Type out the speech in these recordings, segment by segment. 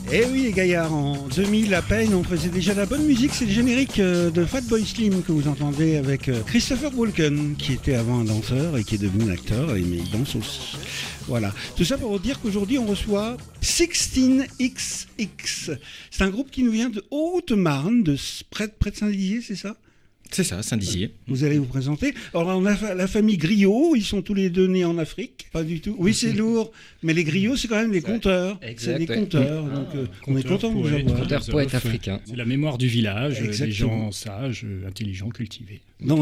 Eh oui les gaillards, en 2000 à peine, on faisait déjà de la bonne musique. C'est le générique de Fatboy Slim que vous entendez avec Christopher Walken, qui était avant un danseur et qui est devenu un acteur, mais il danse aussi. Voilà. Tout ça pour vous dire qu'aujourd'hui on reçoit 16XX. C'est un groupe qui nous vient de Haute-Marne, près de Saint-Dizier, c'est ça ? C'est ça, Saint-Dizier. Vous allez vous présenter. Alors, on a la famille Griot, ils sont tous les deux nés en Afrique. Pas du tout. Oui, c'est lourd, mais les Griots, c'est quand même des conteurs. Exact, c'est des conteurs, donc on est content de vous avoir. Conteur poète africain. C'est la mémoire du village, Exactement. des gens sages, intelligents, cultivés. Dans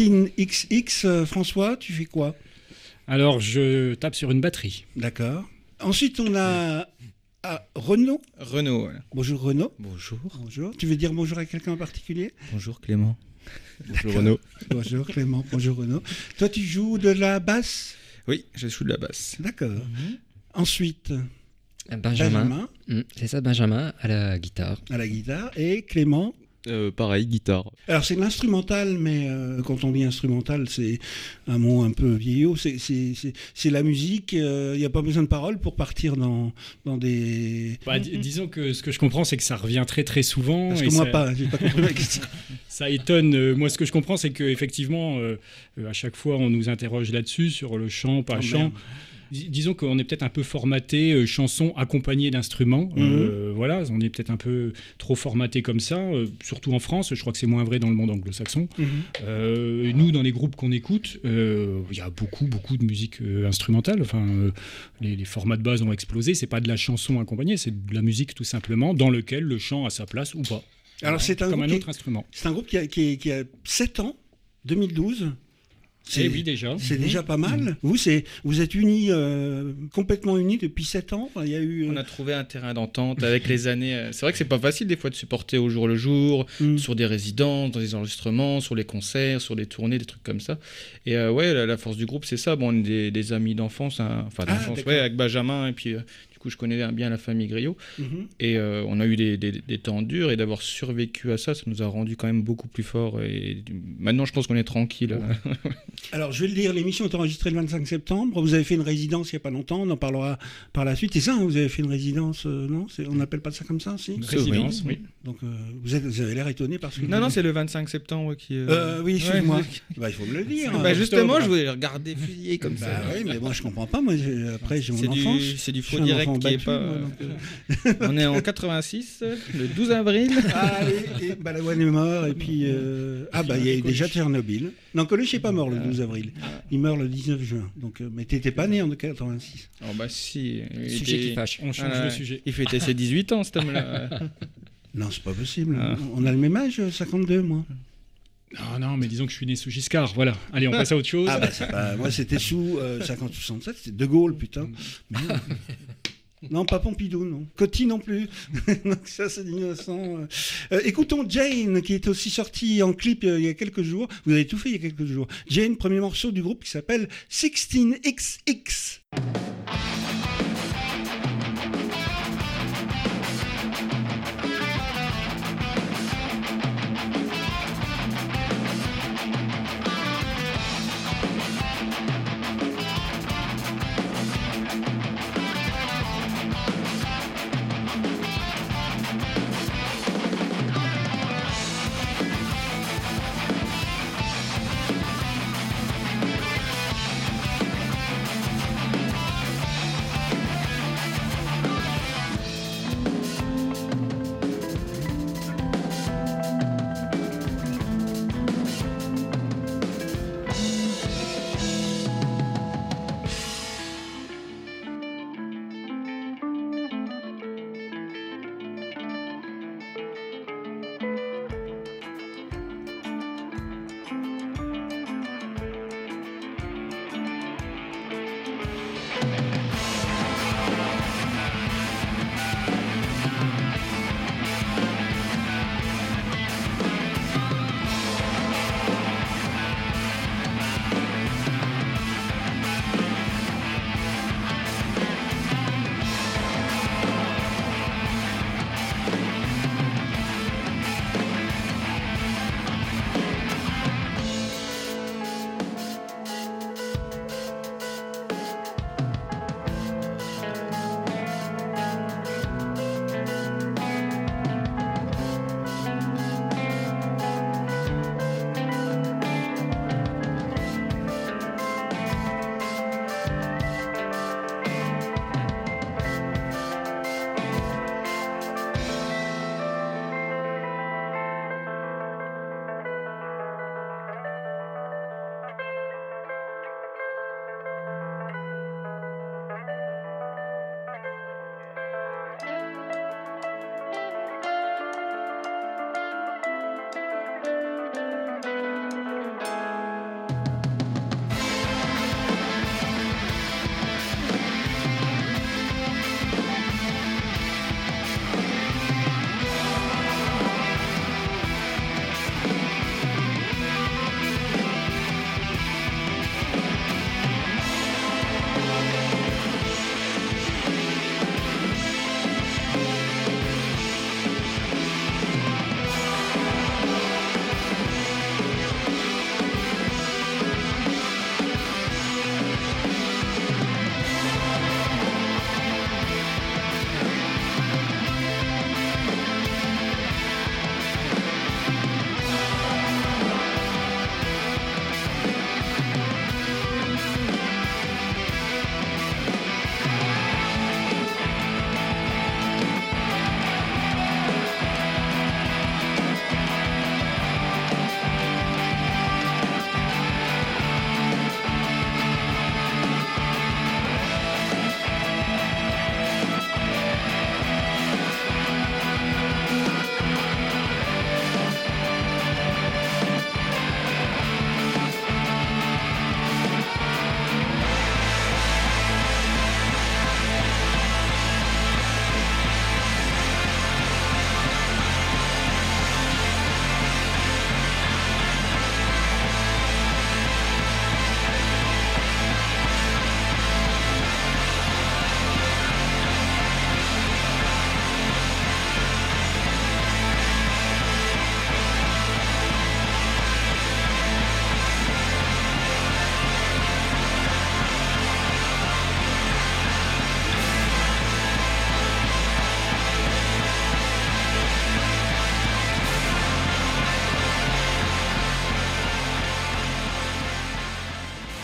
16XX, François, tu fais quoi ? Alors, je tape sur une batterie. D'accord. Ensuite, on a Renaud. Renaud, voilà. Bonjour Renaud. Bonjour. Bonjour. Tu veux dire bonjour à quelqu'un en particulier ? Bonjour Clément. Bonjour Renaud. Bonjour Clément, bonjour Renaud. Toi, tu joues de la basse ? Oui, je joue de la basse. D'accord. Ensuite, Benjamin. C'est ça, Benjamin, à la guitare. à la guitare, et Clément. Pareil, guitare. Alors c'est l'instrumental, mais quand on dit instrumental, c'est un mot un peu vieillot. C'est la musique. Il n'y a pas besoin de paroles pour partir dans des. Disons que ce que je comprends, c'est que ça revient très très souvent. Parce et que moi ça, pas, j'ai pas compris la question. Ça étonne. Moi, ce que je comprends, c'est qu'effectivement, à chaque fois, on nous interroge là-dessus, sur le chant, pas chant. Merde. Disons qu'on est peut-être un peu formaté chanson accompagnée d'instruments. Voilà, on est peut-être un peu trop formaté comme ça, surtout en France. Je crois que c'est moins vrai dans le monde anglo-saxon. Nous, dans les groupes qu'on écoute, il y a beaucoup de musique instrumentale. Enfin, les formats de base ont explosé. C'est pas de la chanson accompagnée, c'est de la musique tout simplement dans lequel le chant a sa place ou pas. Alors c'est un comme groupe un autre instrument. C'est un groupe qui a 7 ans, 2012. Et oui, déjà. C'est déjà pas mal. Vous êtes unis, complètement unis depuis 7 ans. Enfin, il y a eu. On a trouvé un terrain d'entente avec les années. C'est vrai que c'est pas facile des fois de supporter au jour le jour, sur des résidences, dans des enregistrements, sur les concerts, sur des tournées, des trucs comme ça. Et ouais, la force du groupe, c'est ça. Bon, on est des amis d'enfance, enfin d'enfance, ouais, avec Benjamin, et puis du coup, je connais bien la famille Griot. Et on a eu des temps durs, et d'avoir survécu à ça, ça nous a rendu quand même beaucoup plus forts. Et maintenant, je pense qu'on est tranquille. Alors, je vais le dire, l'émission est enregistrée le 25 septembre. Vous avez fait une résidence il n'y a pas longtemps, on en parlera par la suite. C'est ça, vous avez fait une résidence, non ? On n'appelle pas ça comme ça, si ? Résidence, oui. Donc, vous avez l'air étonné parce que... Non, c'est le 25 septembre qui... oui, excuse-moi. Ouais. Il faut me le dire. Justement, je voulais regarder fusiller comme ça. Oui, mais moi, je comprends pas. Moi, après, j'ai mon enfance. C'est du faux direct qui est pas... On est en 86, le 12 avril. Ah, et Balavoine est mort, et puis... il y a eu déjà Tchernobyl. Non, Coluche n'est pas mort le 12 avril. Il meurt le 19 juin. Donc, mais t'étais pas né en 86. Oh bah si. Sujet qui fâche. On change de sujet. Il fêtait ses 18 ans, cet homme-là. Non, c'est pas possible. On a le même âge, 52, moi. Non, mais disons que je suis né sous Giscard. Voilà. Allez, on passe à autre chose. Moi, c'était sous 50-67. C'était De Gaulle, putain. Mais non. Non, pas Pompidou, non. Coty non plus. Donc ça, c'est innocent. Écoutons Jane, qui est aussi sortie en clip il y a quelques jours. Vous avez tout fait il y a quelques jours. Jane, premier morceau du groupe qui s'appelle 16XX.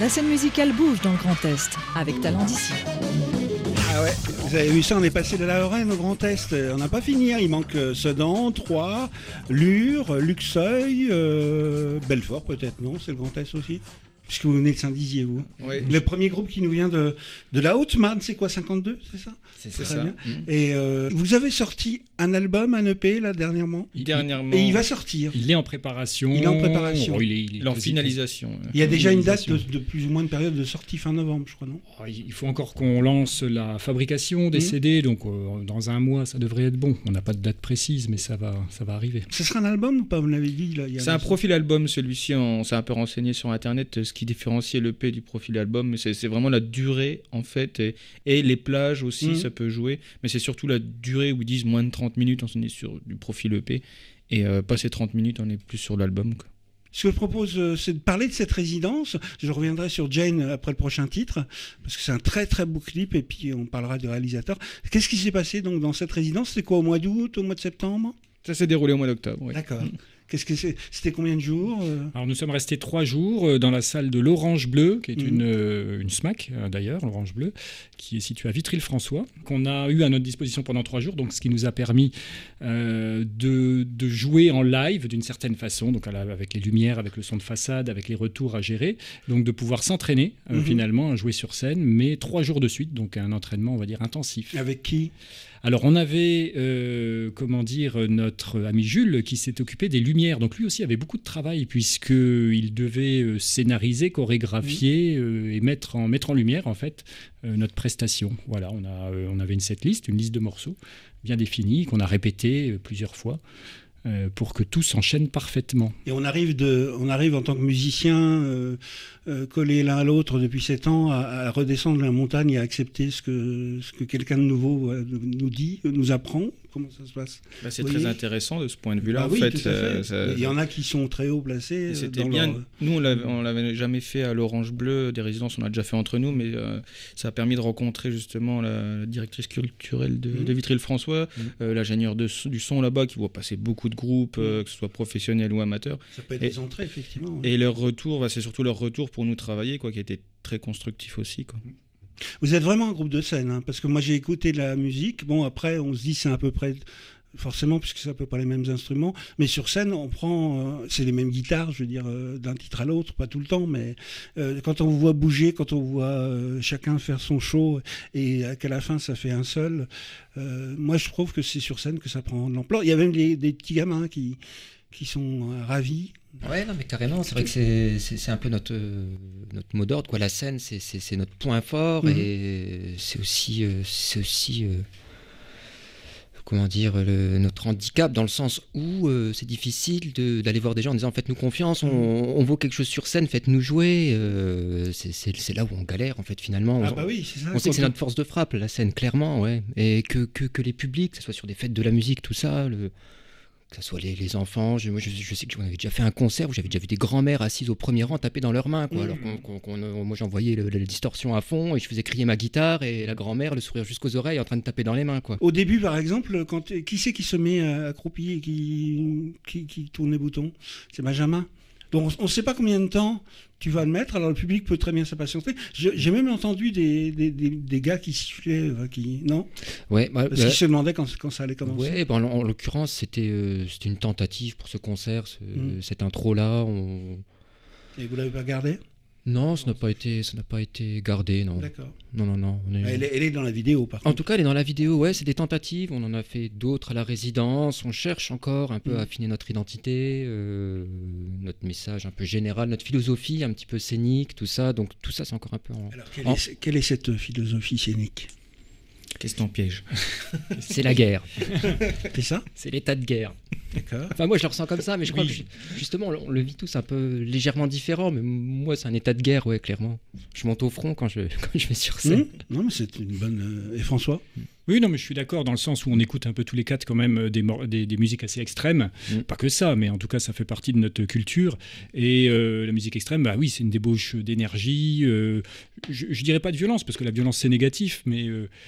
La scène musicale bouge dans le Grand Est, avec talent d'ici. Ah ouais, vous avez vu ça, on est passé de la Lorraine au Grand Est. On n'a pas fini, hein. Il manque Sedan, Troyes, Lure, Luxeuil, Belfort peut-être, non? C'est le Grand Est aussi? Puisque vous venez de Saint-Dizier, vous. Oui. Le premier groupe qui nous vient de la Haute-Marne, c'est quoi, 52, c'est ça? C'est ça. Et vous avez sorti un album, un EP, là, dernièrement? Dernièrement. Et il va sortir. Il est en préparation. Il est en préparation. Il est en finalisation. Il y a déjà une date de plus ou moins de période de sortie fin novembre, je crois, non? Il faut encore qu'on lance la fabrication des CD, donc dans un mois, ça devrait être bon. On n'a pas de date précise, mais ça va arriver. Ce sera un album ou pas? Vous l'avez dit. Là, c'est un profil album, celui-ci. On s'est un peu renseigné sur Internet, ce qui différencie l'EP du profil album. Mais c'est vraiment la durée, en fait. Et les plages aussi, ça peut jouer. Mais c'est surtout la durée où ils disent moins de 30 minutes, on est sur du profil EP. Et passer 30 minutes, on est plus sur l'album, quoi. Ce que je propose, c'est de parler de cette résidence. Je reviendrai sur Jane après le prochain titre, parce que c'est un très très beau clip, et puis on parlera du réalisateur. Qu'est-ce qui s'est passé donc dans cette résidence? C'était quoi, au mois d'août, au mois de septembre? Ça s'est déroulé au mois d'octobre, oui. D'accord. Qu'est-ce que c'était combien de jours? Alors nous sommes restés 3 jours dans la salle de l'Orange Bleu, qui est une SMAC d'ailleurs, l'Orange Bleu, qui est située à Vitry-le-François, qu'on a eu à notre disposition pendant 3 jours, donc ce qui nous a permis de jouer en live d'une certaine façon, donc avec les lumières, avec le son de façade, avec les retours à gérer, donc de pouvoir s'entraîner finalement à jouer sur scène, mais 3 jours de suite, donc un entraînement on va dire intensif. Avec qui? Alors on avait, notre ami Jules qui s'est occupé des lumières. Donc lui aussi avait beaucoup de travail puisqu'il devait scénariser, chorégraphier et mettre en lumière en fait notre prestation. Voilà, on avait une setlist, une liste de morceaux bien définie qu'on a répété plusieurs fois. Pour que tout s'enchaîne parfaitement. Et on arrive en tant que musicien collés l'un à l'autre depuis 7 ans à redescendre la montagne et à accepter ce que quelqu'un de nouveau nous dit, nous apprend. Comment ça se passe? C'est très intéressant de ce point de vue-là. Oui, tout à fait. Il y en a qui sont très haut placés. C'était bien. Nous, on l'avait jamais fait à l'Orange Bleu, des résidences, on a déjà fait entre nous, mais ça a permis de rencontrer justement la directrice culturelle de Vitry-le-François, l'ingénieur du son là-bas qui voit passer beaucoup de groupes, que ce soit professionnels ou amateurs. Ça peut être des entrées, effectivement. Et leur retour, c'est surtout leur retour pour nous travailler, quoi, qui était très constructif aussi, quoi. Vous êtes vraiment un groupe de scène, hein, parce que moi j'ai écouté de la musique. Bon, après on se dit c'est à peu près, forcément, puisque c'est à peu près les mêmes instruments, mais sur scène on prend, c'est les mêmes guitares, je veux dire, d'un titre à l'autre, pas tout le temps, mais quand on vous voit bouger, quand on voit chacun faire son show et qu'à la fin ça fait un seul, moi je trouve que c'est sur scène que ça prend de l'ampleur. Il y a même des petits gamins qui sont ravis. Ouais, non, mais carrément, c'est vrai que c'est un peu notre mot d'ordre, quoi. La scène, c'est notre point fort et c'est aussi comment dire, notre handicap, dans le sens où c'est difficile d'aller voir des gens en disant faites-nous confiance, on vaut quelque chose sur scène, faites-nous jouer. C'est là où on galère, en fait, finalement. Ah bah oui, c'est ça. On sait que c'est notre force de frappe, la scène, clairement, ouais. Et que les publics, que ce soit sur des fêtes de la musique, tout ça, que ce soit les enfants, je sais que j'avais déjà fait un concert où j'avais déjà vu des grands-mères assises au premier rang taper dans leurs mains, quoi. Alors moi j'envoyais la distorsion à fond et je faisais crier ma guitare et la grand-mère, le sourire jusqu'aux oreilles, en train de taper dans les mains, quoi. Au début, par exemple, qui c'est qui se met accroupi et qui tourne les boutons? C'est Benjamin. Donc on ne sait pas combien de temps tu vas le mettre, alors le public peut très bien s'impatienter. J'ai même entendu des gars qui sifflaient, non? Ouais, parce qu'ils se demandaient quand ça allait commencer. Ouais, en l'occurrence, c'était une tentative pour ce concert, cette intro-là. Et vous l'avez pas gardé? Non, ça n'a pas été gardé, non. D'accord. Non. Elle est dans la vidéo, par contre. En tout cas, elle est dans la vidéo, ouais, c'est des tentatives. On en a fait d'autres à la résidence. On cherche encore un peu à affiner notre identité, notre message un peu général, notre philosophie un petit peu scénique, tout ça. Donc tout ça, c'est encore un peu Alors, quelle est cette philosophie scénique? Question piège. C'est la guerre. C'est ça? C'est l'état de guerre. D'accord. Enfin, moi, je le ressens comme ça, mais je crois que justement, on le vit tous un peu légèrement différent. Mais moi, c'est un état de guerre, ouais, clairement. Je monte au front quand je vais sur scène. Non, mais c'est une bonne. Et François? Oui, non, mais je suis d'accord dans le sens où on écoute un peu tous les quatre quand même des musiques assez extrêmes. Pas que ça, mais en tout cas, ça fait partie de notre culture. Et la musique extrême, bah oui, c'est une débauche d'énergie. Je dirais pas de violence, parce que la violence, c'est négatif, mais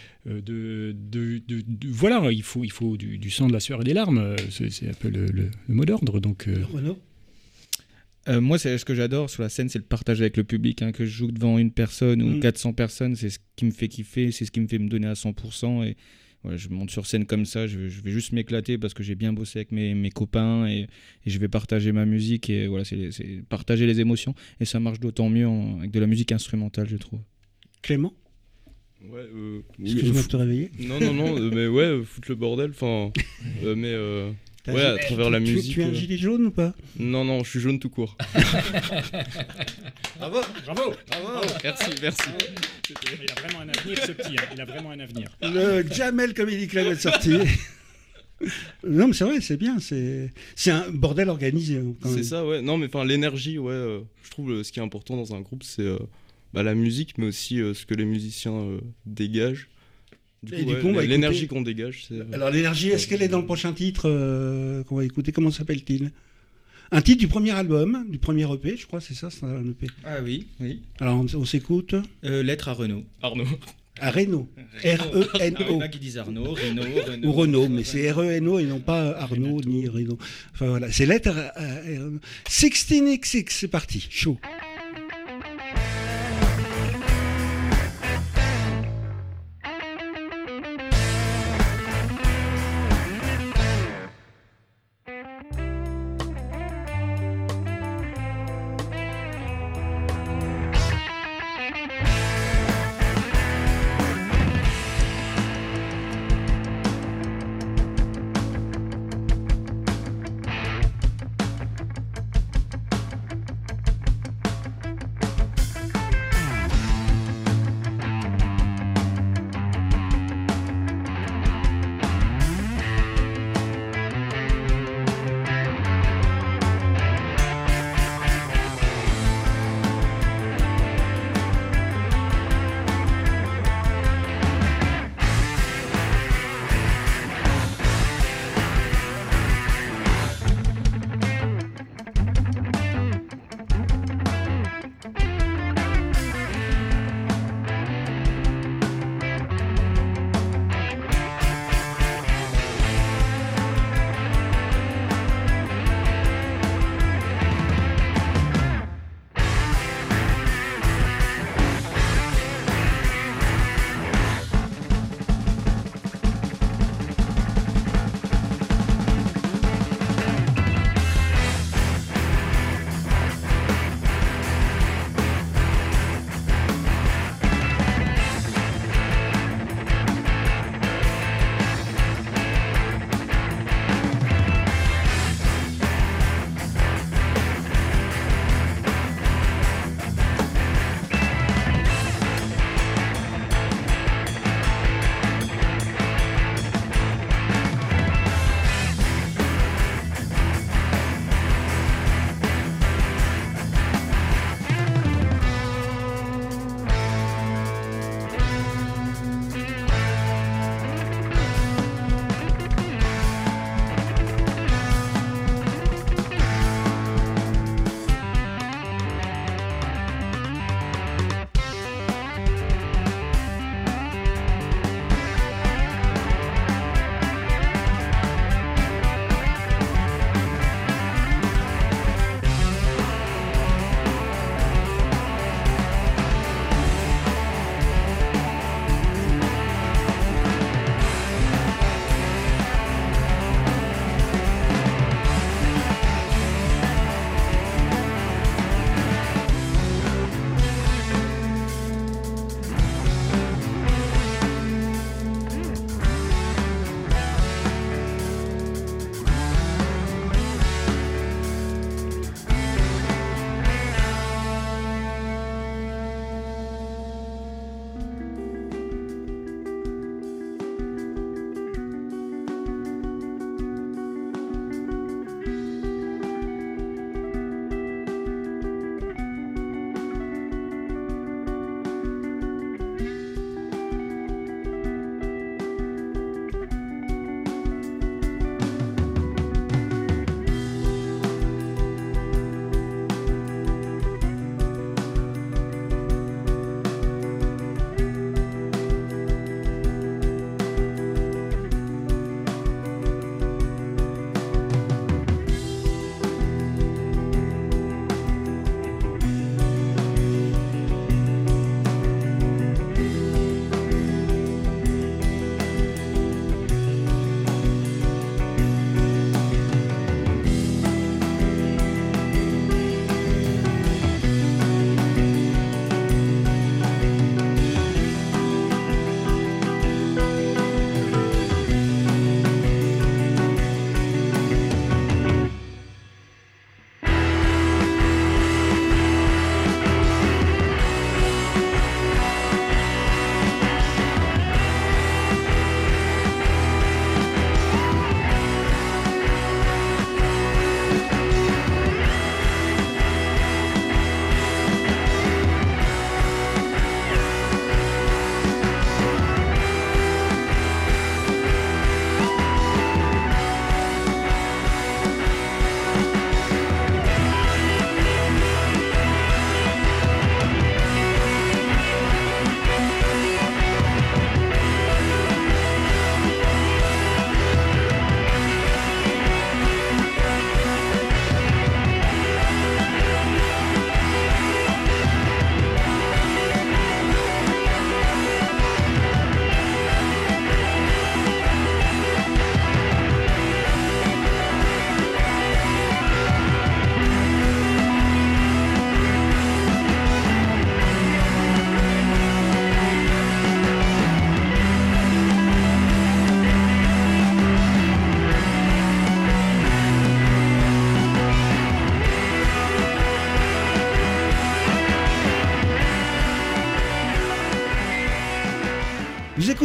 voilà, il faut du sang, de la sueur et des larmes. C'est un peu le mot d'ordre. Donc, Renaud? Moi, c'est ce que j'adore sur la scène, c'est le partage avec le public. Hein, que je joue devant une personne ou 400 personnes, c'est ce qui me fait kiffer, c'est ce qui me fait me donner à 100%. Et voilà, je monte sur scène comme ça, je vais juste m'éclater parce que j'ai bien bossé avec mes copains et je vais partager ma musique. Et voilà, c'est partager les émotions. Et ça marche d'autant mieux avec de la musique instrumentale, je trouve. Clément ? Ouais, Excuse-moi de te réveiller. Non, mais ouais, foutre le bordel, enfin, mais ouais, à travers la musique. Tu es un gilet jaune ou pas ? Non, je suis jaune tout court. Bravo. Merci. Il a vraiment un avenir, ce petit. Il a vraiment un avenir. Le Jamel Comedy Club est sorti. Non, mais c'est vrai, c'est bien. C'est un bordel organisé. Quand même. C'est ça, ouais. Non, mais enfin, l'énergie, ouais. Je trouve ce qui est important dans un groupe, c'est la musique, mais aussi ce que les musiciens dégagent. Du coup, l'énergie qu'on dégage. Alors, l'énergie, est-ce qu'elle est dans le prochain titre qu'on va écouter ? Comment s'appelle-t-il ? Un titre du premier album, du premier EP, je crois, c'est ça, c'est un EP. Ah oui. Alors, on s'écoute. Lettre à Renaud. Arnaud. À Renaud. R-E-N-O. Il y en a qui disent Arnaud, Renaud. Ou Renaud, mais c'est R-E-N-O et non pas Arnaud ni Renaud. Enfin voilà, c'est lettre à 16xx, c'est parti, chaud.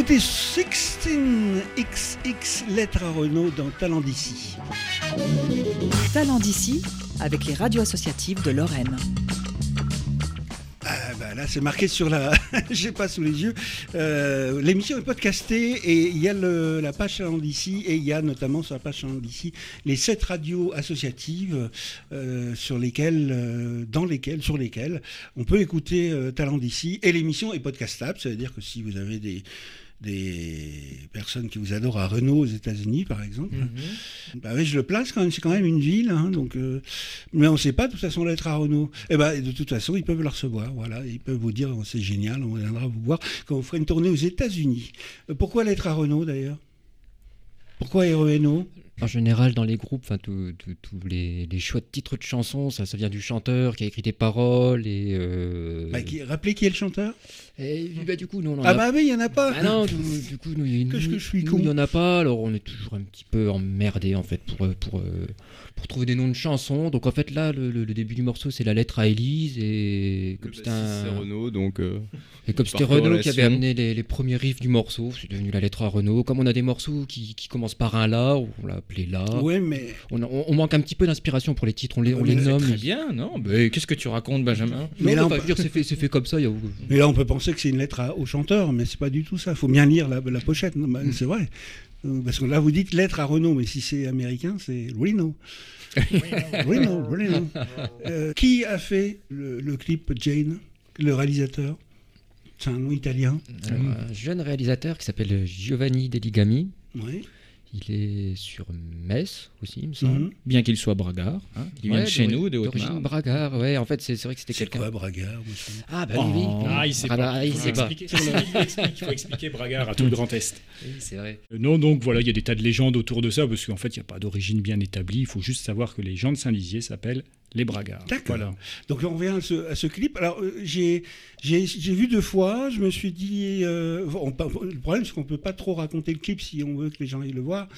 C'était 16XX Lettres à Renaud dans Talent d'ici. Talent d'ici avec les radios associatives de Lorraine. Ah bah là, c'est marqué sur la... J'ai pas sous les yeux. L'émission est podcastée et il y a la page Talent d'ici et il y a notamment sur la page Talent d'ici les 7 radios associatives sur lesquelles on peut écouter Talent d'ici, et l'émission est podcastable. Ça veut dire que si vous avez des personnes qui vous adorent à Renault aux États-Unis, par exemple. Bah oui, je le place quand même, c'est quand même une ville, hein, donc, mais on ne sait pas de toute façon Lettres à Renault. Et bah, de toute façon, ils peuvent le recevoir, voilà, ils peuvent vous dire oh, c'est génial, on viendra vous voir quand vous ferez une tournée aux États-Unis. Pourquoi Lettres à Renault d'ailleurs? Pourquoi Renault? En général, dans les groupes, tous les choix de titres de chansons, ça vient du chanteur qui a écrit des paroles. Et rappelez qui est le chanteur? Du coup, nous, on en a... bah oui, il n'y en a pas. Ah non, du coup, nous, il n'y en a pas. Alors, on est toujours un petit peu emmerdés, en fait, pour trouver des noms de chansons. Donc, en fait, là, le début du morceau, c'est la lettre à Élise. Et comme c'est Renaud, donc... Et comme c'était Renaud qui avait amené les premiers riffs du morceau, c'est devenu la lettre à Renaud. Comme on a des morceaux qui commencent par un La, on l'a appelé La. Ouais, mais... On manque un petit peu d'inspiration pour les titres, on les nomme. Très bien, non mais qu'est-ce que tu racontes, Benjamin? Mais là, je veux dire, c'est fait comme ça. Mais là, on peut penser que c'est une lettre au chanteur, mais c'est pas du tout ça. Il faut bien lire la pochette, c'est vrai. Parce que là, vous dites lettre à Renaud, mais si c'est américain, c'est Reno. Reno. Qui a fait le clip Jane, le réalisateur? C'est un nom italien. Un jeune réalisateur qui s'appelle Giovanni Deligami. Oui. Il est sur Metz aussi, il me semble. Bien qu'il soit bragard. Hein. Il vient de chez nous, de Haute-Marne. D'origine bragard, ouais. En fait, c'est vrai que c'était quelqu'un. C'est quoi bragard? Ah, bah oui. Ah, il sait pas. Il faut expliquer bragard à tout le Grand Est. Oui, c'est vrai. Non, donc voilà, il y a des tas de légendes autour de ça, parce qu'en fait, il n'y a pas d'origine bien établie. Il faut juste savoir que les gens de Saint-Lizier s'appellent les Bragards. D'accord. Voilà. Donc on revient à ce clip. Alors j'ai vu 2 fois. Je me suis dit, le problème c'est qu'on peut pas trop raconter le clip si on veut que les gens aillent le voir.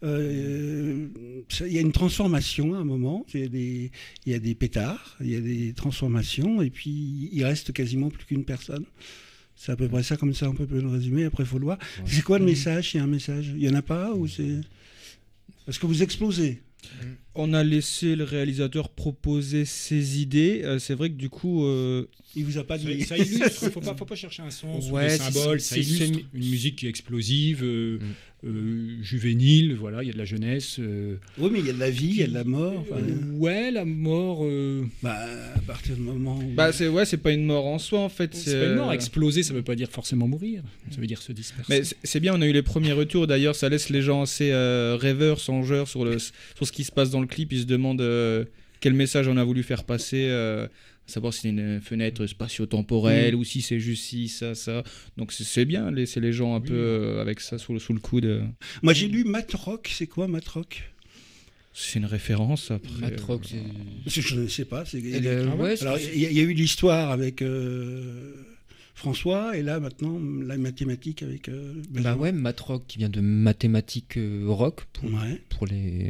Il y a une transformation à un moment. Il y a des pétards, il y a des transformations, et puis il reste quasiment plus qu'une personne. C'est à peu près ça, comme ça on peut le résumer. Après il faut le voir. Ouais. C'est quoi le message? Il y a un message? Il y en a pas ou c'est parce que vous explosez? On a laissé le réalisateur proposer ses idées. C'est vrai que du coup, il vous a pas dit. Ça illustre. Faut pas chercher un sens ou des symboles. Ça illustre une musique qui est explosive, juvénile. Voilà, il y a de la jeunesse. Oui, mais il y a de la vie, il y a de la mort. Ouais, la mort. À partir du moment. Où... c'est pas une mort en soi en fait. C'est pas une mort. Exploser, ça veut pas dire forcément mourir. Ça veut dire se disperser. Mais c'est bien. On a eu les premiers retours. D'ailleurs, ça laisse les gens assez rêveurs, songeurs sur ce qui se passe dans le clip. Ils se demandent quel message on a voulu faire passer, à savoir si c'est une fenêtre spatio-temporelle ou si c'est juste ci, ça. Donc c'est bien, laisser les gens un peu avec ça sous le coude. Moi j'ai lu Matrock, c'est quoi Matrock? C'est une référence après. Matrock, je ne sais pas. Alors il y a eu l'histoire avec François, et là maintenant la mathématique avec. Matrock qui vient de mathématiques rock pour les.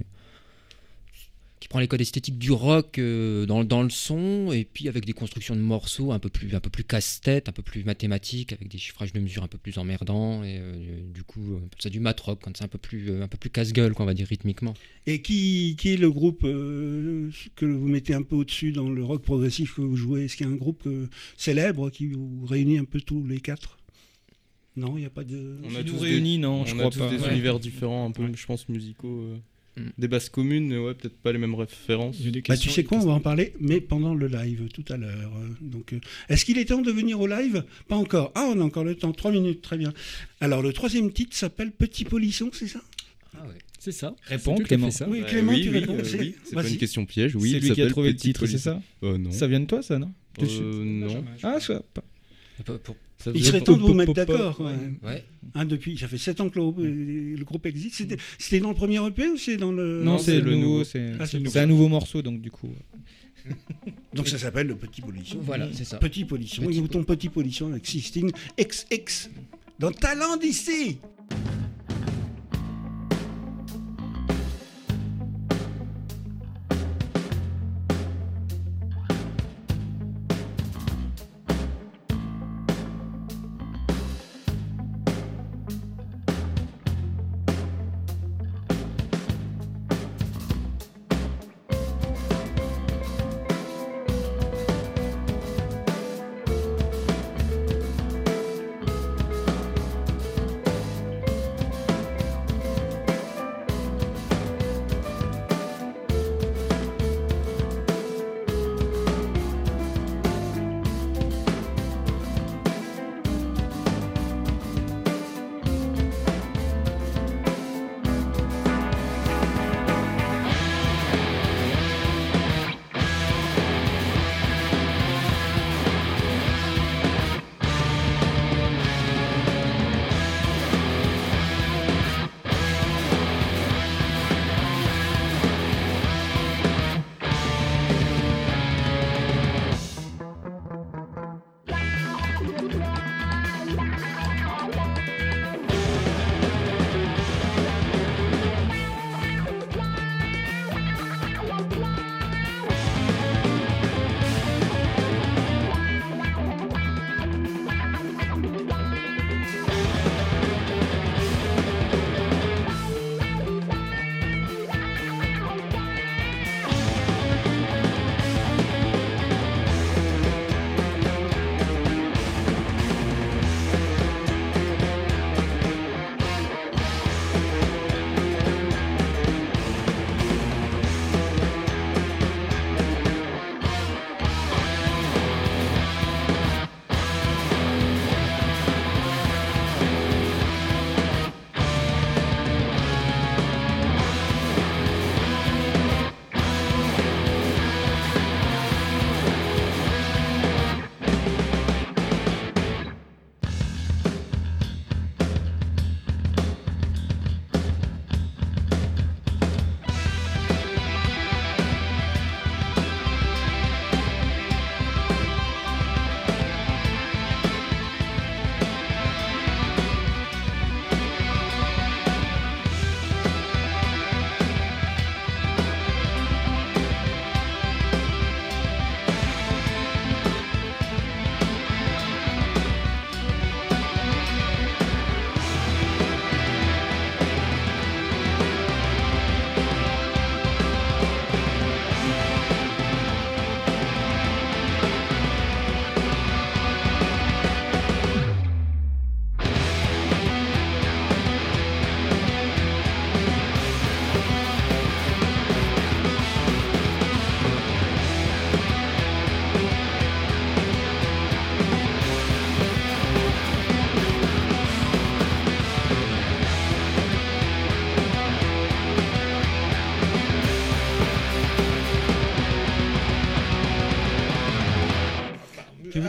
Qui prend les codes esthétiques du rock dans le son, et puis avec des constructions de morceaux un peu plus casse-tête, un peu plus mathématiques, avec des chiffrages de mesure un peu plus emmerdants, et du coup c'est du mat rock, quand c'est un peu plus casse-gueule, on va dire, rythmiquement. Et qui est le groupe que vous mettez un peu au-dessus dans le rock progressif que vous jouez? Est-ce qu'il y a un groupe célèbre qui vous réunit un peu tous les 4? Non, il n'y a pas de... On a tous réunis, non, je crois pas. On a tous des univers différents, un peu, je pense, musicaux... Des bases communes, peut-être pas les mêmes références. Tu sais quoi, on va en parler, mais pendant le live, tout à l'heure. Donc, est-ce qu'il est temps de venir au live? Pas encore. Ah, on a encore le temps, 3 minutes, très bien. Alors, le 3e titre s'appelle Petit Polisson, c'est ça? Ah ouais. C'est ça. Réponds, Clément. Oui, Clément, tu réponds. C'est pas une question piège. Oui, c'est lui qui a trouvé le titre, c'est ça? Non. Ça vient de toi, ça, non? Non. Ah, ça... Il serait temps de vous mettre d'accord. Ouais. Depuis, ça fait 7 ans que le groupe existe. C'était dans le premier EP ou c'est dans le... Non, c'est le nouveau. C'est un nouveau morceau, donc du coup... Donc ça s'appelle le Petit Polisson. Voilà, c'est ça. Petit Polisson. Écoutons Petit Polisson avec 16XX dans Talent d'ici.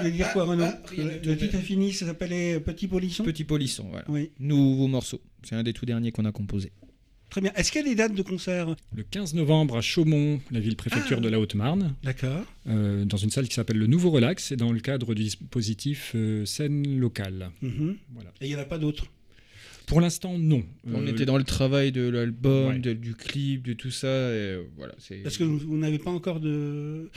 voulais dire quoi, Renaud? Le titre est fini, ça s'appelait Petit Polisson. Petit Polisson, voilà. Oui. Nouveau morceau. C'est un des tout derniers qu'on a composé. Très bien. Est-ce qu'il y a des dates de concert? Le 15 novembre à Chaumont, la ville-préfecture de la Haute-Marne. D'accord. Dans une salle qui s'appelle le Nouveau Relax, et dans le cadre du dispositif scène locale. Voilà. Et il n'y en a pas d'autres? Pour l'instant, non. On était dans le travail de l'album, du clip, de tout ça. Et voilà, parce que vous n'avez pas encore de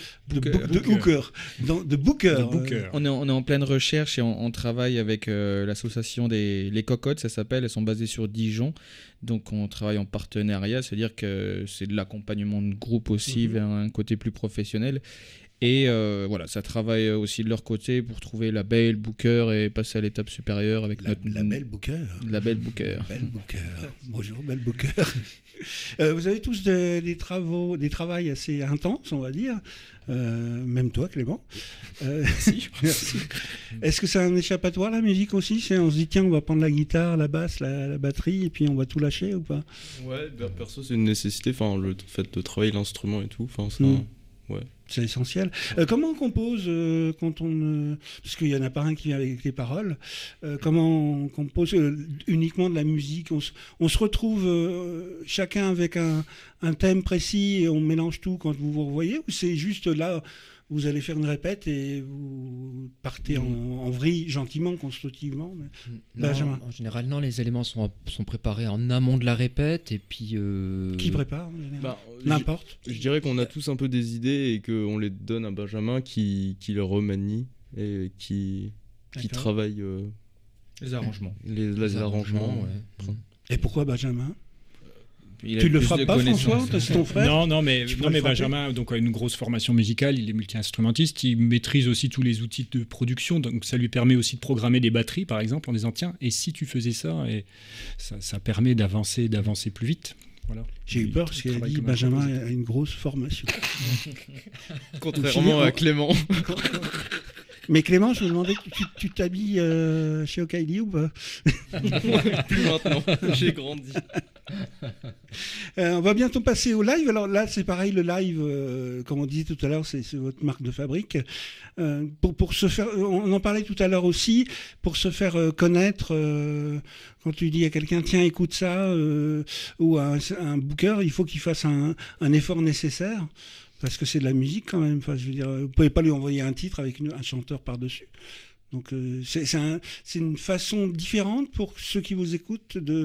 booker. On est en pleine recherche et on travaille avec l'association Les Cocottes, ça s'appelle. Elles sont basées sur Dijon. Donc on travaille en partenariat, c'est-à-dire que c'est de l'accompagnement de groupe aussi vers un côté plus professionnel. Et voilà, ça travaille aussi de leur côté pour trouver la belle booker et passer à l'étape supérieure avec la belle booker. La belle booker. Belle booker. Bonjour, belle booker. Vous avez tous des travails assez intenses, on va dire. Même toi, Clément. Merci. Est-ce que c'est un échappatoire, la musique aussi? On se dit, tiens, on va prendre la guitare, la basse, la batterie, et puis on va tout lâcher ou pas? Ouais, perso, c'est une nécessité. Enfin, le fait de travailler l'instrument et tout. Enfin, ça... Ouais. C'est essentiel. Comment on compose quand on... parce qu'il n'y en a pas un qui vient avec les paroles. Comment on compose uniquement de la musique? On se retrouve chacun avec un thème précis et on mélange tout quand vous vous revoyez? Ou c'est juste là, vous allez faire une répète et vous partez en vrille, gentiment, constructivement? Benjamin. En général, non, les éléments sont préparés en amont de la répète et puis... Qui prépare? N'importe. Je dirais qu'on a tous un peu des idées et qu'on les donne à Benjamin qui les remanie et qui travaille... les arrangements. Les arrangements, ouais. Et pourquoi Benjamin? Tu le frappes pas, François? C'est ton frère? Non, mais Benjamin donc, a une grosse formation musicale, il est multi-instrumentiste, il maîtrise aussi tous les outils de production, donc ça lui permet aussi de programmer des batteries, par exemple, en disant tiens, et si tu faisais ça, et ça permet d'avancer plus vite. Voilà. J'ai eu peur parce qu'il a dit Benjamin a une grosse formation. Contrairement à Clément. Mais Clément, je me demandais, tu t'habilles chez Okaïli ou pas? Plus maintenant, j'ai grandi. On va bientôt passer au live. Alors là, c'est pareil, le live, comme on disait tout à l'heure, c'est votre marque de fabrique. Pour se faire, on en parlait tout à l'heure aussi, pour se faire connaître, quand tu dis à quelqu'un, tiens, écoute ça, ou à un booker, il faut qu'il fasse un effort nécessaire. Parce que c'est de la musique quand même. Enfin, je veux dire, vous pouvez pas lui envoyer un titre avec un chanteur par-dessus. Donc c'est une façon différente pour ceux qui vous écoutent de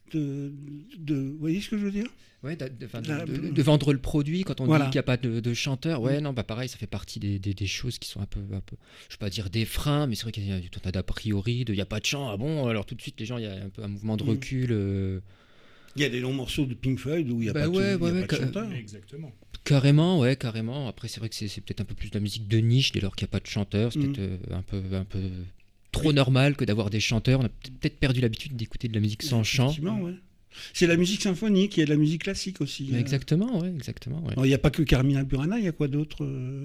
vous voyez ce que je veux dire? Ouais, de vendre le produit quand on dit qu'il n'y a pas de chanteur. Ouais, non, bah pareil, ça fait partie des choses qui sont un peu, je ne vais pas dire des freins, mais c'est vrai qu'il y a tout un tas d'a priori, il n'y a pas de chant. Ah bon, alors tout de suite, les gens, il y a un peu un mouvement de recul. Il y a des longs morceaux de Pink Floyd où il n'y a pas de chanteur. Exactement. Carrément. Après, c'est vrai que c'est peut-être un peu plus de la musique de niche dès lors qu'il n'y a pas de chanteur. C'est peut-être un peu trop normal que d'avoir des chanteurs. On a peut-être perdu l'habitude d'écouter de la musique sans chant. Ouais. C'est la musique symphonique, il y a de la musique classique aussi. Exactement. Il n'y a pas que Carmina Burana, il y a quoi d'autre?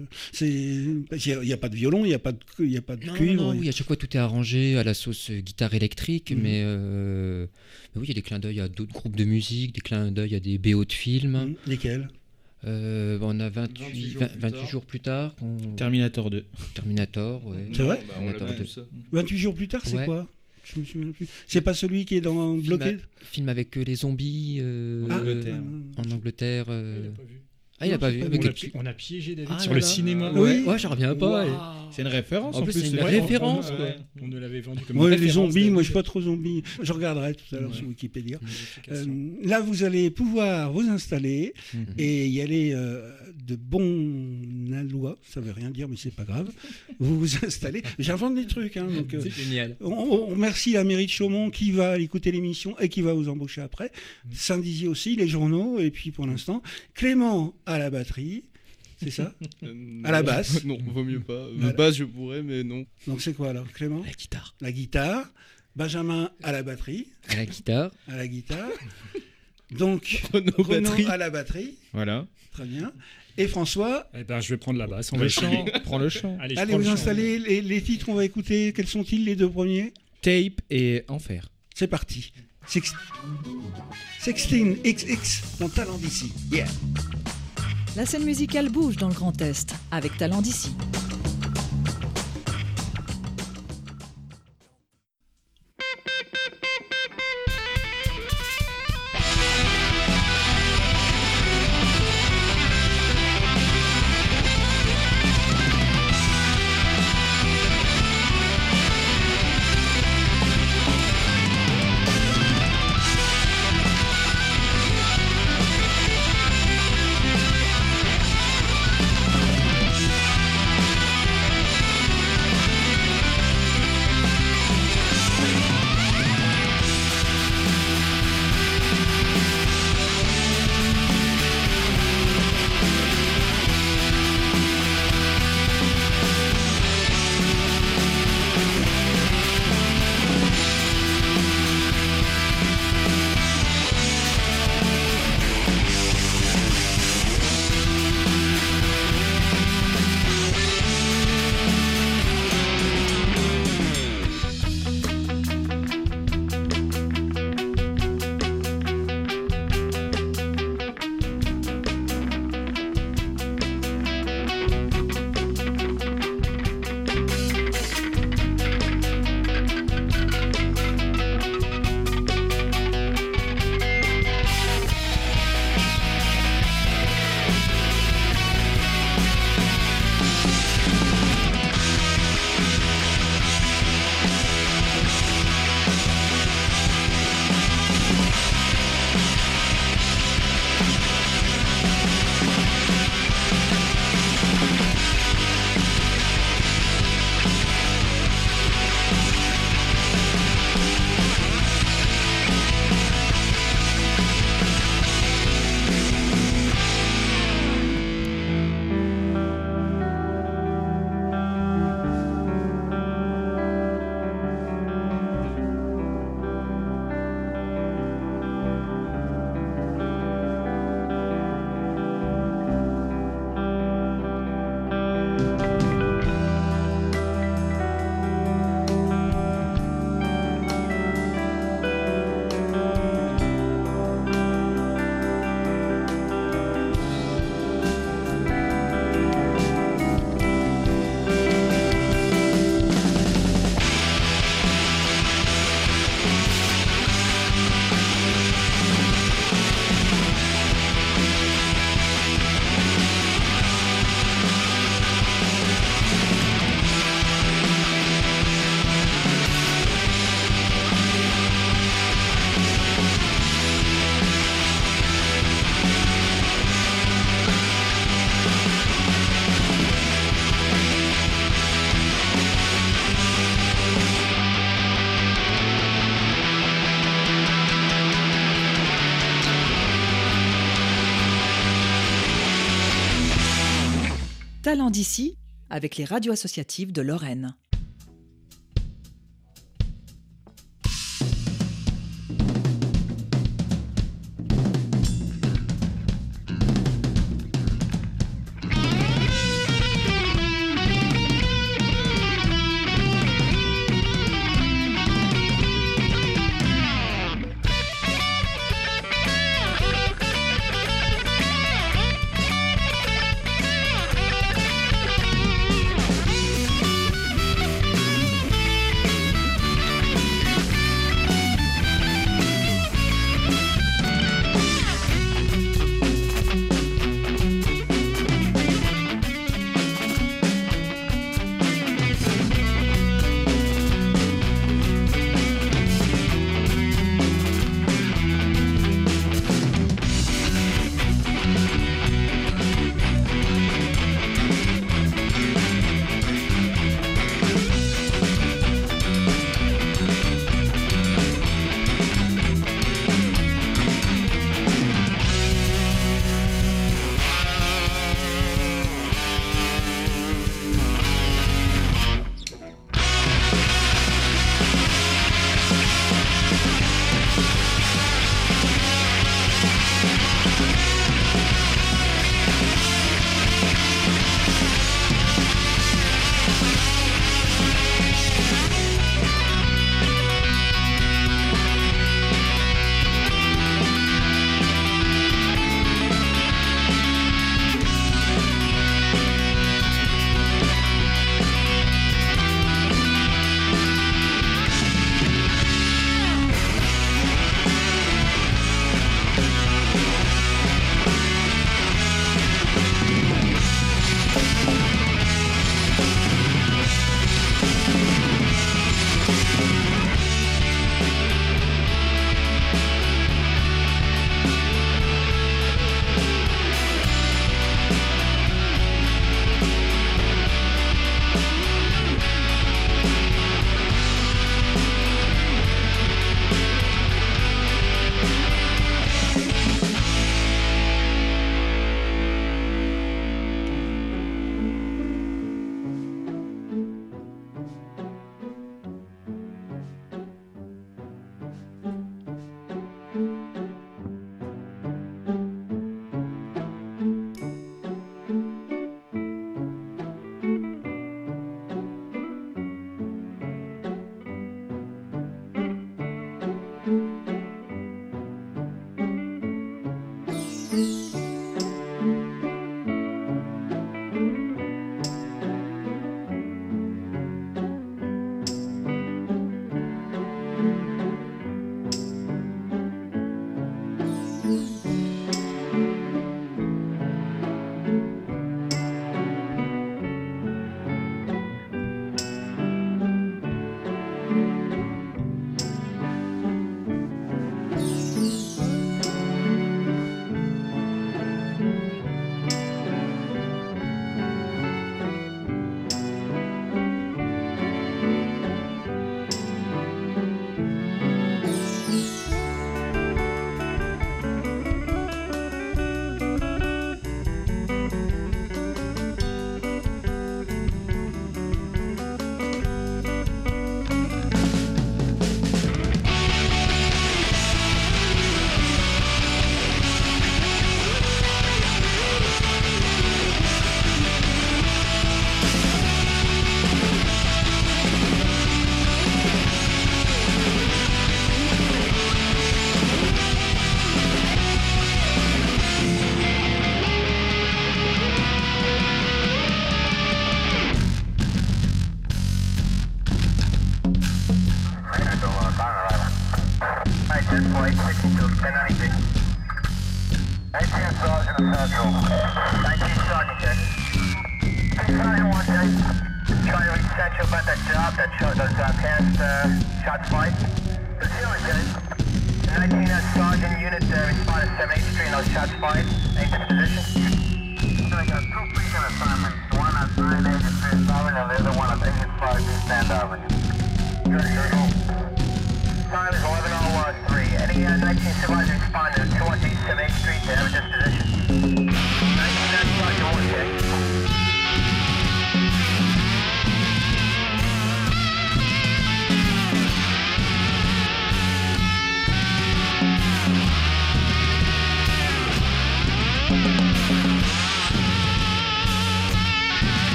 Il n'y a pas de violon, il n'y a pas de cuivre. Non, oui, à chaque fois tout est arrangé à la sauce guitare électrique, mais oui, il y a des clins d'œil à d'autres groupes de musique, des clins d'œil à des BO de films. Lesquels? On a 28 jours plus tard. Terminator 2. Terminator, ouais. C'est vrai? Terminator 2. 28 jours plus tard, c'est quoi? Je me souviens plus. C'est pas celui qui est dans Bloqué? Film avec les zombies en Angleterre. Il n'a pas vu. Il n'a pas vu. On a piégé David sur le cinéma. Oui, j'en reviens pas. C'est une référence en plus. C'est une référence. On ne l'avait vendu comme une référence. Les zombies, moi je suis pas trop zombie. Je regarderai tout à l'heure sur Wikipédia. Là, vous allez pouvoir vous installer et y aller de bon aloi. Ça veut rien dire, mais c'est pas grave. Vous vous installez. J'invente des trucs. Donc, c'est génial. On remercie la mairie de Chaumont qui va écouter l'émission et qui va vous embaucher après. Saint-Dizier aussi, les journaux. Et puis pour l'instant, Clément à la batterie. C'est ça? À la basse? Non, vaut mieux pas. La basse, je pourrais, mais non. Donc c'est quoi alors, Clément? La guitare. Benjamin à la batterie. À la guitare. Donc Renaud à la batterie. Voilà. Très bien. Et François? Je vais prendre la basse. Le chant. Prends le chant. Allez vous installez. Les titres qu'on va écouter, quels sont-ils les deux premiers? Tape et Enfer. C'est parti. 16XX dans Talent d'ici. Yeah. La scène musicale bouge dans le Grand Est avec Talent d'ici. Talents d'ici avec les radios associatives de Lorraine.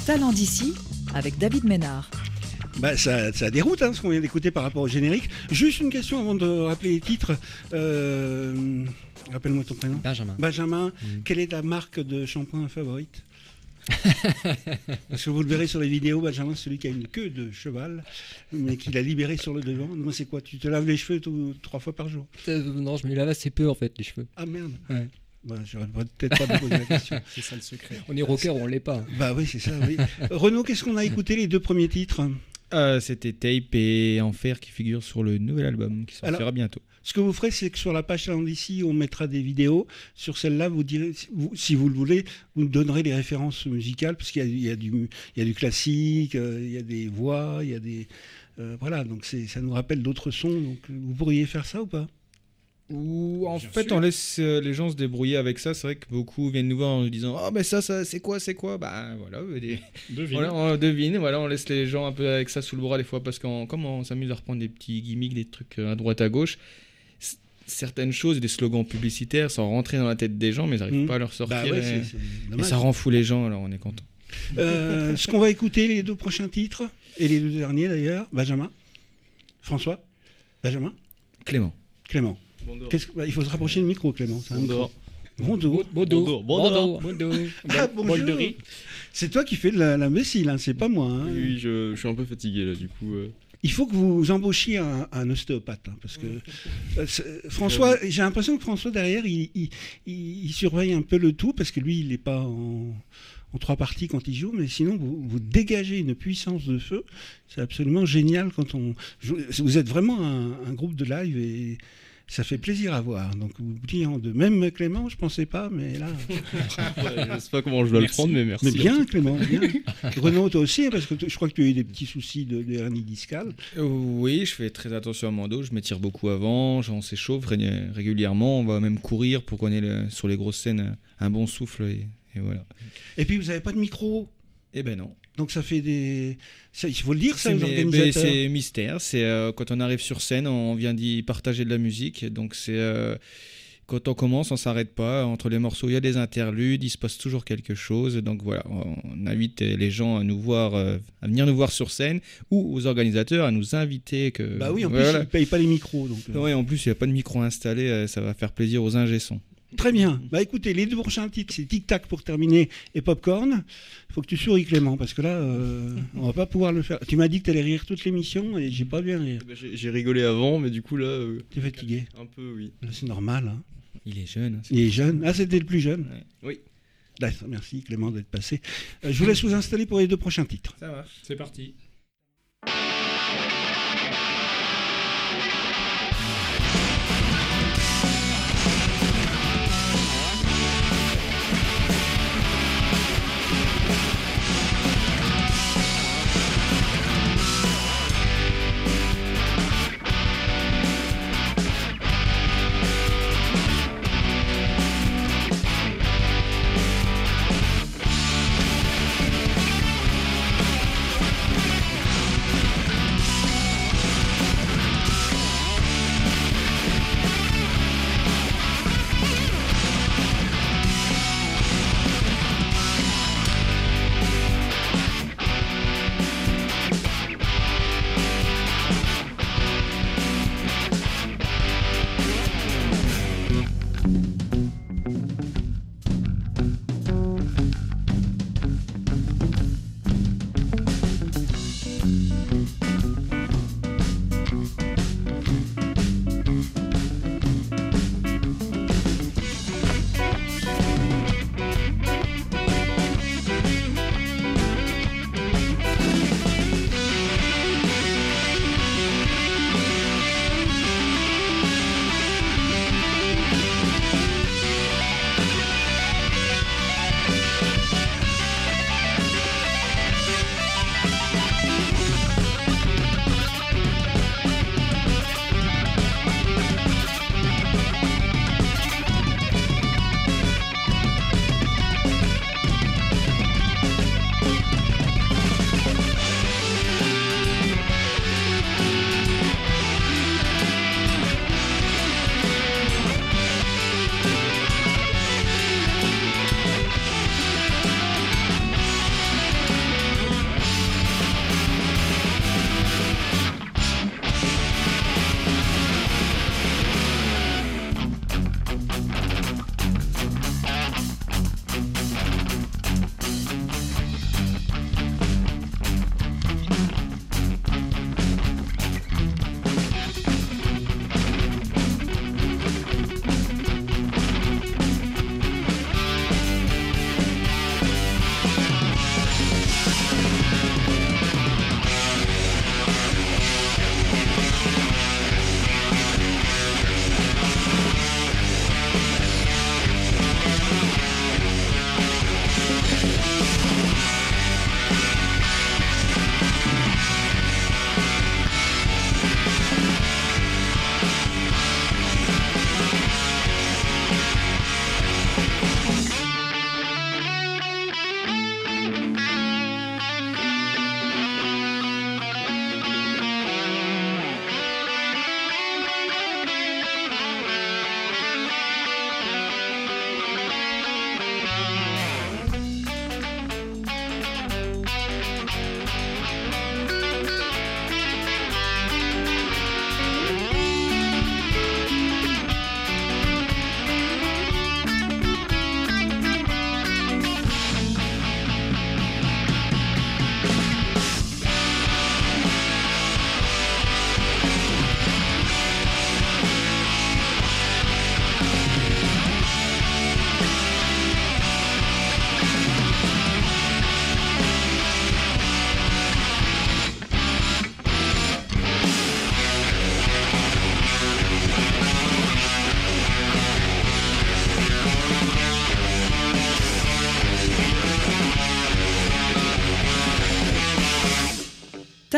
Talent d'ici avec David Ménard. Bah, ça déroute, ce qu'on vient d'écouter par rapport au générique. Juste une question avant de rappeler les titres. Rappelle-moi ton prénom. Benjamin. Quelle est ta marque de shampoing favorite? Parce que vous le verrez sur les vidéos, Benjamin, c'est celui qui a une queue de cheval, mais qu'il a libéré sur le devant. Moi, c'est quoi? Tu te laves les cheveux 3 fois par jour? Non, je me lave assez peu en fait, les cheveux. Ah merde. Ouais. Bah, j'aurais peut-être pas de poser la question. C'est ça le secret. On est rocker ou on l'est pas. Bah oui, c'est ça, oui. Renaud, qu'est-ce qu'on a écouté les 2 premiers titres? C'était Tape et Enfer qui figurent sur le nouvel album qui sortira bientôt. Ce que vous ferez, c'est que sur la page Talent d'ici, on mettra des vidéos. Sur celle-là, vous direz, si vous le voulez, vous nous donnerez les références musicales, parce qu'il y a du classique, il y a des voix, il y a des... voilà, donc ça nous rappelle d'autres sons. Donc vous pourriez faire ça ou pas? Ou en fait, on laisse les gens se débrouiller avec ça. C'est vrai que beaucoup viennent nous voir en nous disant « Ah, mais ça, c'est quoi? Bah voilà, voilà, on devine. Voilà, on laisse les gens un peu avec ça sous le bras des fois, parce comme on s'amuse à reprendre des petits gimmicks, des trucs à droite à gauche. Certaines choses, des slogans publicitaires sont rentrés dans la tête des gens, mais ils n'arrivent pas à leur sortir. Bah ouais, et ça rend fou les gens, alors on est content. Ce qu'on va écouter, les 2 prochains titres, et les 2 derniers d'ailleurs, Benjamin, François, Benjamin, Clément. Il faut se rapprocher du micro, Clément. Bonjour. C'est toi qui fais de l'imbécile, c'est pas moi. Oui, je suis un peu fatigué là, du coup. Il faut que vous embauchiez un ostéopathe, parce que François, j'ai l'impression que François derrière, il surveille un peu le tout, parce que lui, il n'est pas en 3 parties quand il joue, mais sinon vous dégagez une puissance de feu. C'est absolument génial quand vous êtes vraiment un groupe de live et ça fait plaisir à voir. Donc vous pliant de même Clément, je pensais pas, mais là. Je sais pas comment je dois le prendre, mais merci. Mais bien Clément, bien. Renaud, toi aussi, parce que je crois que tu as eu des petits soucis de hernie discale. Oui, je fais très attention à mon dos, je m'étire beaucoup avant, on s'échauffe régulièrement, on va même courir pour qu'on ait sur les grosses scènes un bon souffle et voilà. Et puis vous n'avez pas de micro? Eh ben non. Donc ça fait il faut le dire, ça, les organisateurs. C'est mystère. C'est quand on arrive sur scène, on vient d'y partager de la musique. Donc c'est quand on commence, on s'arrête pas. Entre les morceaux, il y a des interludes, il se passe toujours quelque chose. Donc voilà, on invite les gens à à venir nous voir sur scène, ou aux organisateurs à nous inviter. Bah oui, en plus ils ne payent pas les micros. Donc, Oui, en plus il n'y a pas de micro installé. Ça va faire plaisir aux ingé-sons. Très bien. Bah écoutez, les 2 prochains titres, c'est Tic Tac pour terminer et Popcorn. Il faut que tu souris, Clément, parce que là, on va pas pouvoir le faire. Tu m'as dit que tu allais rire toute l'émission et j'ai pas bien rire. J'ai rigolé avant, mais du coup là... T'es fatigué? Un peu, oui. Là, c'est normal. Il est jeune. Il est jeune. Ah, c'était le plus jeune? Oui. Merci Clément d'être passé. Je vous laisse vous installer pour les 2 prochains titres. Ça marche. C'est parti.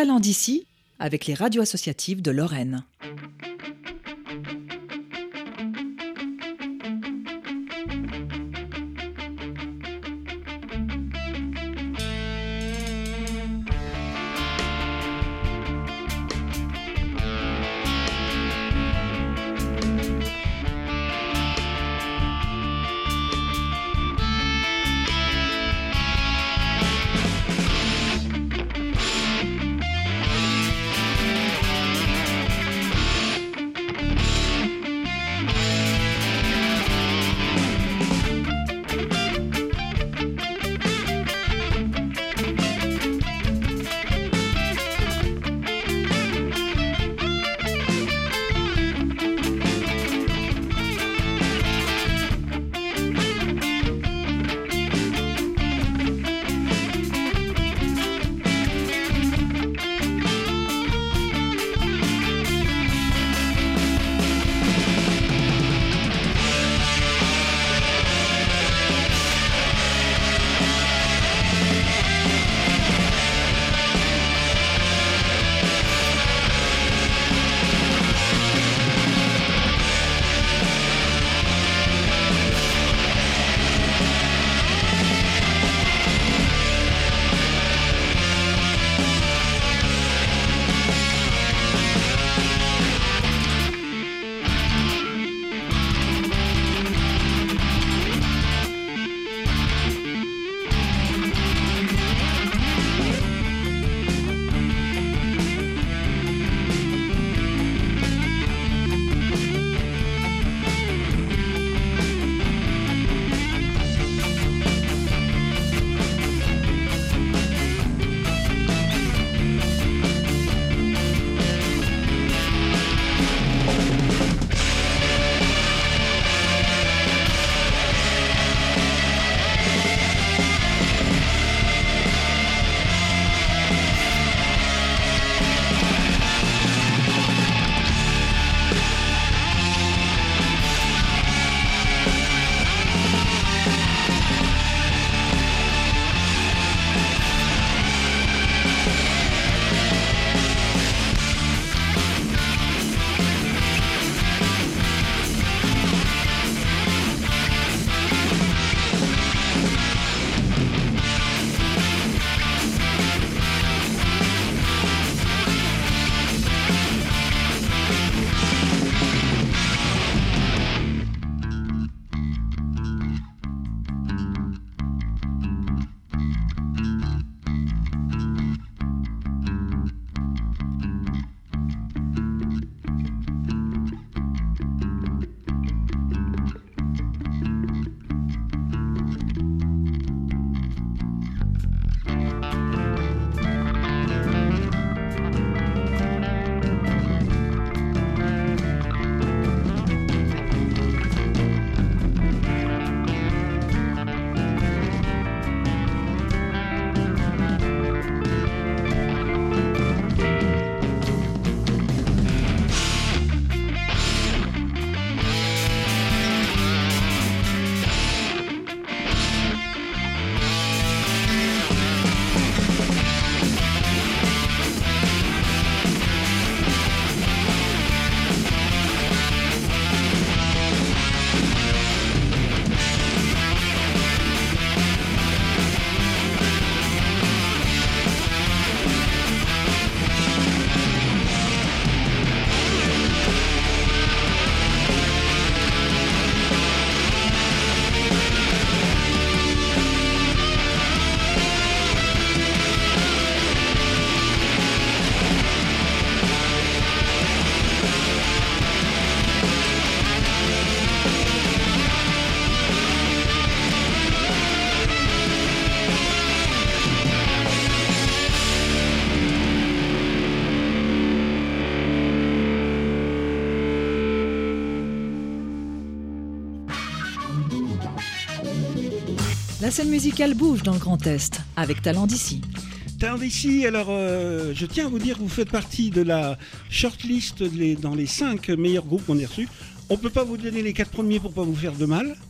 Talents d'ici avec les radios associatives de Lorraine. La scène musicale bouge dans le Grand Est, avec Talents d'ici. Talents d'ici, alors je tiens à vous dire que vous faites partie de la shortlist dans les 5 meilleurs groupes qu'on ait reçus. On ne peut pas vous donner les 4 premiers pour ne pas vous faire de mal.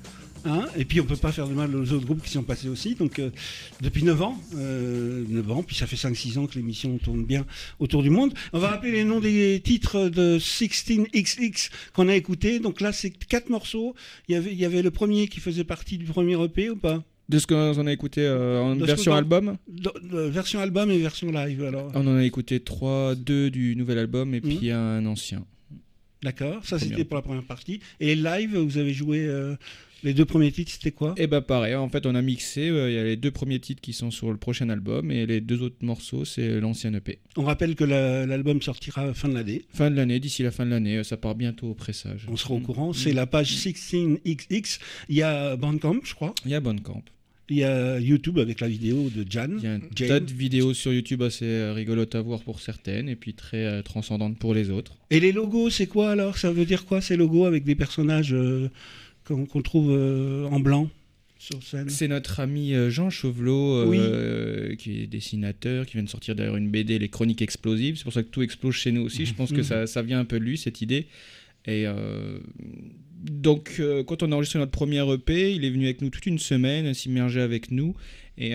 Hein, et puis on peut pas faire de mal aux autres groupes qui sont passés aussi. Donc depuis 9 ans, puis ça fait 5-6 ans que l'émission tourne bien autour du monde. On va rappeler les noms des titres de 16XX qu'on a écoutés. Donc là, c'est 4 morceaux. Il y avait le premier qui faisait partie du premier EP ou pas? De ce qu'on a écouté en version album version album et version live, alors. On en a écouté 2 du nouvel album et puis un ancien. D'accord, ça c'était pour la première partie. Et live, vous avez joué les 2 premiers titres, c'était quoi? Et pareil, en fait on a mixé, il y a les 2 premiers titres qui sont sur le prochain album et les 2 autres morceaux c'est l'ancien EP. On rappelle que l'album sortira fin de l'année. Fin de l'année, d'ici la fin de l'année, ça part bientôt au pressage. On sera au courant, c'est la page 16XX, il y a Bandcamp je crois. Il y a Bandcamp. Il y a YouTube avec la vidéo de Jan. Il y a un tas de vidéos sur YouTube assez rigolotes à voir pour certaines et puis très transcendantes pour les autres. Et les logos, c'est quoi alors? Ça veut dire quoi ces logos avec des personnages qu'on trouve en blanc sur scène? C'est notre ami Jean Chauvelot qui est dessinateur, qui vient de sortir d'ailleurs une BD, Les Chroniques Explosives. C'est pour ça que tout explose chez nous aussi. Je pense que ça vient un peu de lui, cette idée. Et donc, quand on a enregistré notre premier EP, il est venu avec nous toute une semaine, s'immerger avec nous. Et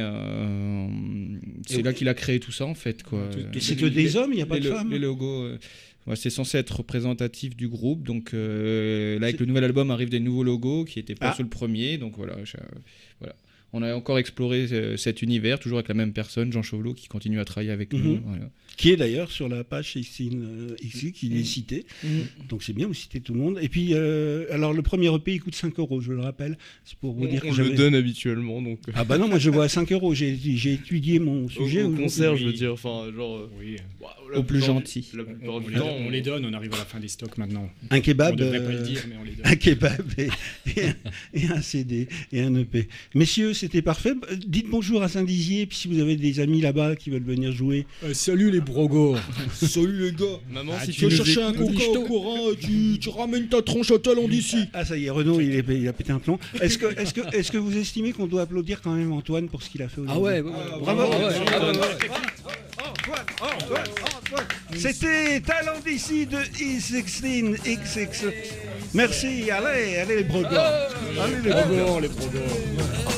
c'est là qu'il a créé tout ça, en fait. Quoi. Et c'est que des hommes, il n'y a pas de femmes? Les logos, c'est censé être représentatif du groupe. Donc là, avec le nouvel album, arrivent des nouveaux logos qui n'étaient pas sur le premier. Donc voilà. On a encore exploré cet univers, toujours avec la même personne, Jean Chauvelot, qui continue à travailler avec nous. Voilà. Qui est d'ailleurs sur la page XXX, qui est cité. Donc c'est bien, vous citez tout le monde. Et puis, alors le premier EP, il coûte 5 €, je le rappelle. C'est pour vous dire que on le donne habituellement. Donc... Ah bah non, moi je vois à 5 €. J'ai étudié mon sujet. Au concert, je veux dire, enfin, genre... au plus gentil. On les donne, on arrive à la fin des stocks maintenant. Un kebab, on devrait pas le dire, mais on les donne. Un kebab et un CD et un EP. Messieurs, c'était parfait. Dites bonjour à Saint-Dizier, puis si vous avez des amis là-bas qui veulent venir jouer. Salut les brogos. Salut les gars. Maman, si tu veux chercher un coca au courant, tu ramènes ta tronche à talon d'ici. Ah ça y est, Renaud, il a pété un plomb. Est-ce que vous estimez qu'on doit applaudir quand même Antoine pour ce qu'il a fait aujourd'hui? Ah ouais, bravo. C'était Talent d'ici de E16XX. Merci, allez les brogos. Allez les brogos.